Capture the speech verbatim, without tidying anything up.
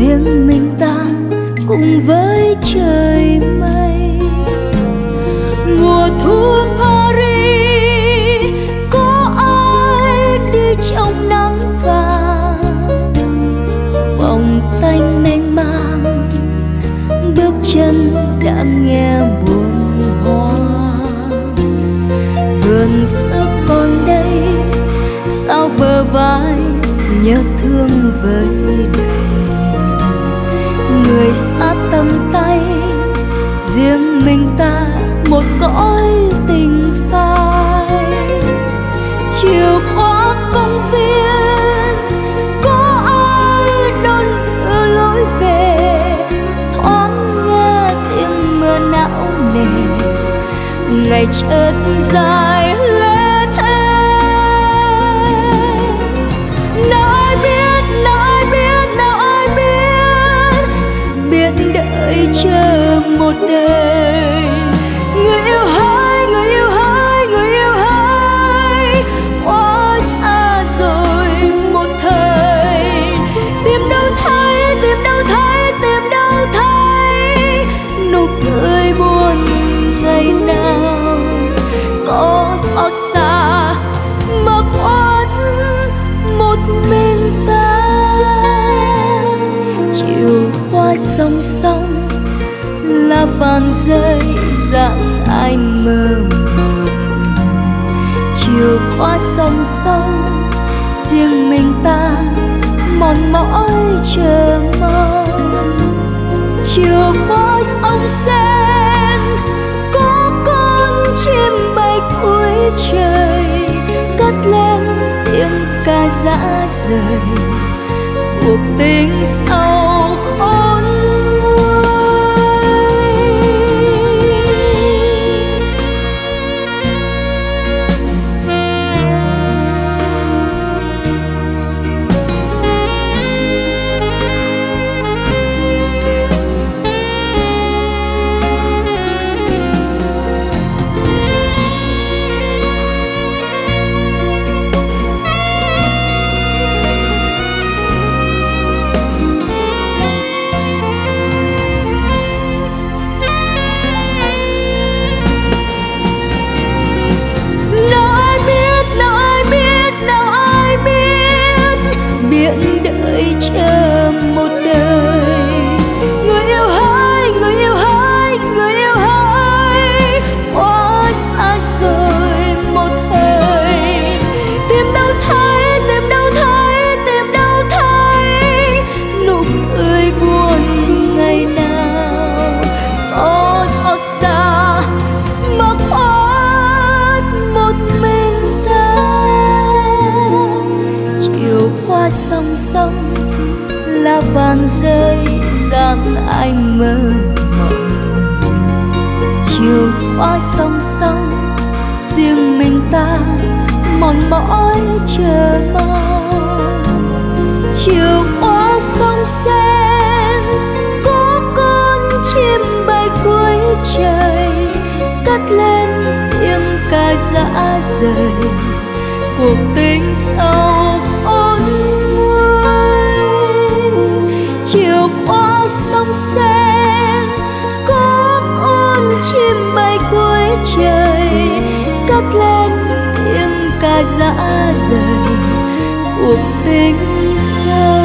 riêng mình ta cùng với trời mây. Mùa thu Paris có ai đi trong nắng vàng, vòng tay mênh mang bước chân đã nghe buồn hoa. Vườn xưa còn đây sao bờ vai nhớ thương vơi đầy, người xa tầm tay riêng mình ta một cõi tình phai. Chiều qua công viên có ai đón đưa lối về, thoáng nghe tiếng mưa não nề ngày chợt dài lê thế. Nào ai biết, nào ai biết, nào ai biết, biết đợi chờ một đời. Người yêu hỡi, người yêu hỡi, người yêu hỡi, quá xa rồi một thời. Tìm đâu thấy, tìm đâu thấy, tìm đâu thấy nụ cười buồn ngày nào. Có xót xa mà khuất một mình ta. Chiều qua sông sông lá vàng rơi dặn ai mơ mộng. Chiều qua sông sông riêng mình ta mòn mỏi chờ mong. Chiều qua sông sen có con chim bay cuối trời, cất lên tiếng ca dã rời cuộc tình sau khôn nguôi. Đợi chờ một đời. Người yêu hỡi, người yêu hỡi, người yêu hỡi, quá xa rồi một thời. Tìm đâu thấy, tìm đâu thấy, tìm đâu thấy nụ cười buồn ngày nào. Có xót xa mà khuất một mình ta. Chiều qua sông sông lá vàng rơi dặn ai mơ mộng. Chiều qua sông sông riêng mình ta mòn mỏi chờ mong. Chiều qua sông sen có con chim bay cuối trời, cất lên tiếng ca dã rời cuộc tình sau khôn nguôi. Chiều qua sông sen có con chim bay cuối trời, cất lên tiếng ca dã rời cuộc tình sau